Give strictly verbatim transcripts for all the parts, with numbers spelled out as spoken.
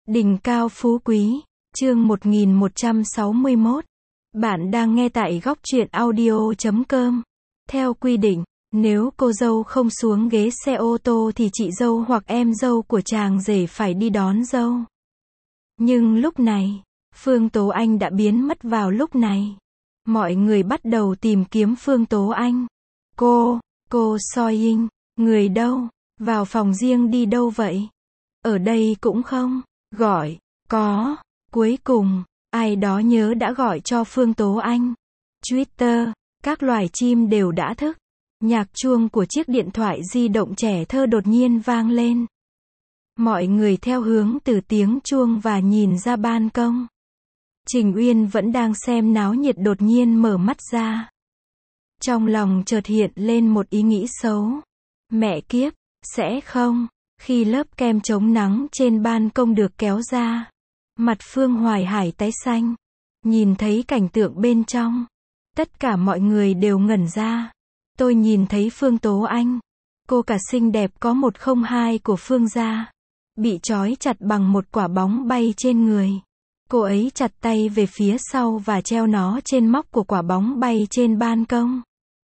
Đỉnh cao phú quý, chương một nghìn một trăm sáu mươi mốt. Bạn đang nghe tại góc truyện audio chấm com. Theo quy định, nếu cô dâu không xuống ghế xe ô tô thì chị dâu hoặc em dâu của chàng rể phải đi đón dâu. Nhưng lúc này, Phương Tố Anh đã biến mất vào lúc này. Mọi người bắt đầu tìm kiếm Phương Tố Anh. Cô, cô Soi Ying, người đâu? Vào phòng riêng đi đâu vậy? Ở đây cũng không? Gọi, có, cuối cùng, ai đó nhớ đã gọi cho Phương Tố Anh. Twitter, các loài chim đều đã thức. Nhạc chuông của chiếc điện thoại di động trẻ thơ đột nhiên vang lên. Mọi người theo hướng từ tiếng chuông và nhìn ra ban công. Trình Uyên vẫn đang xem náo nhiệt đột nhiên mở mắt ra. Trong lòng chợt hiện lên một ý nghĩ xấu. Mẹ kiếp, sẽ không? Khi lớp kem chống nắng trên ban công được kéo ra, mặt Phương Hoài Hải tái xanh. Nhìn thấy cảnh tượng bên trong, tất cả mọi người đều ngẩn ra. Tôi nhìn thấy Phương Tố Anh, cô cả xinh đẹp có một không hai của Phương gia, bị trói chặt bằng một quả bóng bay trên người. Cô ấy chặt tay về phía sau và treo nó trên móc của quả bóng bay trên ban công.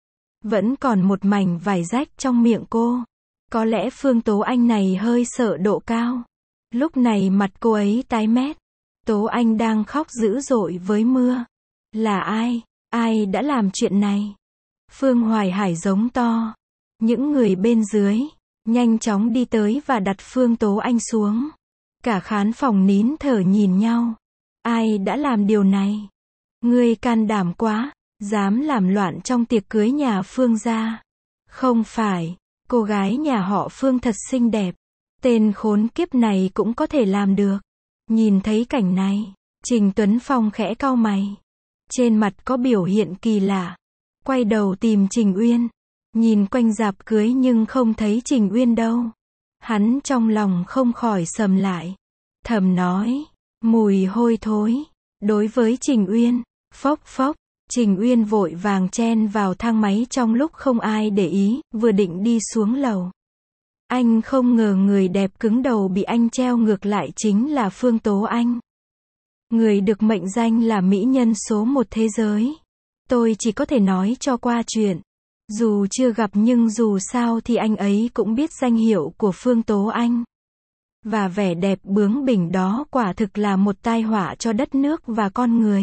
Vẫn còn một mảnh vải rách trong miệng cô. Có lẽ Phương Tố Anh này hơi sợ độ cao. Lúc này mặt cô ấy tái mét. Tố Anh đang khóc dữ dội với mưa. Là ai? Ai đã làm chuyện này? Phương Hoài Hải giống to. Những người bên dưới nhanh chóng đi tới và đặt Phương Tố Anh xuống. Cả khán phòng nín thở nhìn nhau. Ai đã làm điều này? Ngươi can đảm quá, dám làm loạn trong tiệc cưới nhà Phương gia. Không phải, cô gái nhà họ Phương thật xinh đẹp. Tên khốn kiếp này cũng có thể làm được. Nhìn thấy cảnh này, Trình Tuấn Phong khẽ cau mày. Trên mặt có biểu hiện kỳ lạ. Quay đầu tìm Trình Uyên. Nhìn quanh rạp cưới nhưng không thấy Trình Uyên đâu. Hắn trong lòng không khỏi sầm lại. Thầm nói, mùi hôi thối. Đối với Trình Uyên, phốc phốc, Trình Uyên vội vàng chen vào thang máy trong lúc không ai để ý, vừa định đi xuống lầu. Anh không ngờ người đẹp cứng đầu bị anh treo ngược lại chính là Phương Tố Anh. Người được mệnh danh là mỹ nhân số một thế giới. Tôi chỉ có thể nói cho qua chuyện. Dù chưa gặp nhưng dù sao thì anh ấy cũng biết danh hiệu của Phương Tố Anh. Và vẻ đẹp bướng bỉnh đó quả thực là một tai họa cho đất nước và con người.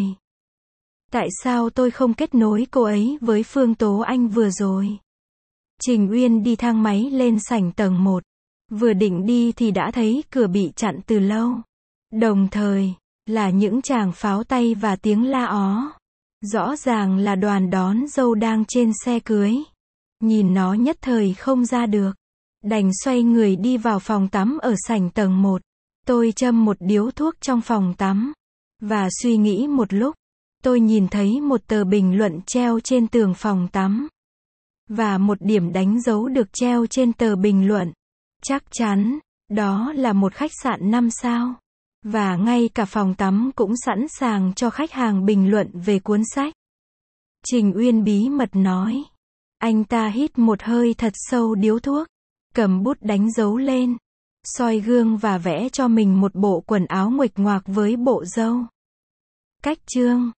Tại sao tôi không kết nối cô ấy với Phương Tố Anh vừa rồi? Trình Uyên đi thang máy lên sảnh tầng một. Vừa định đi thì đã thấy cửa bị chặn từ lâu. Đồng thời, là những tràng pháo tay và tiếng la ó. Rõ ràng là đoàn đón dâu đang trên xe cưới. Nhìn nó nhất thời không ra được. Đành xoay người đi vào phòng tắm ở sảnh tầng một. Tôi châm một điếu thuốc trong phòng tắm. Và suy nghĩ một lúc. Tôi nhìn thấy một tờ bình luận treo trên tường phòng tắm. Và một điểm đánh dấu được treo trên tờ bình luận. Chắc chắn, đó là một khách sạn năm sao. Và ngay cả phòng tắm cũng sẵn sàng cho khách hàng bình luận về cuốn sách. Trình Uyên bí mật nói. Anh ta hít một hơi thật sâu điếu thuốc. Cầm bút đánh dấu lên. Soi gương và vẽ cho mình một bộ quần áo nguệch ngoạc với bộ râu. Cách chương.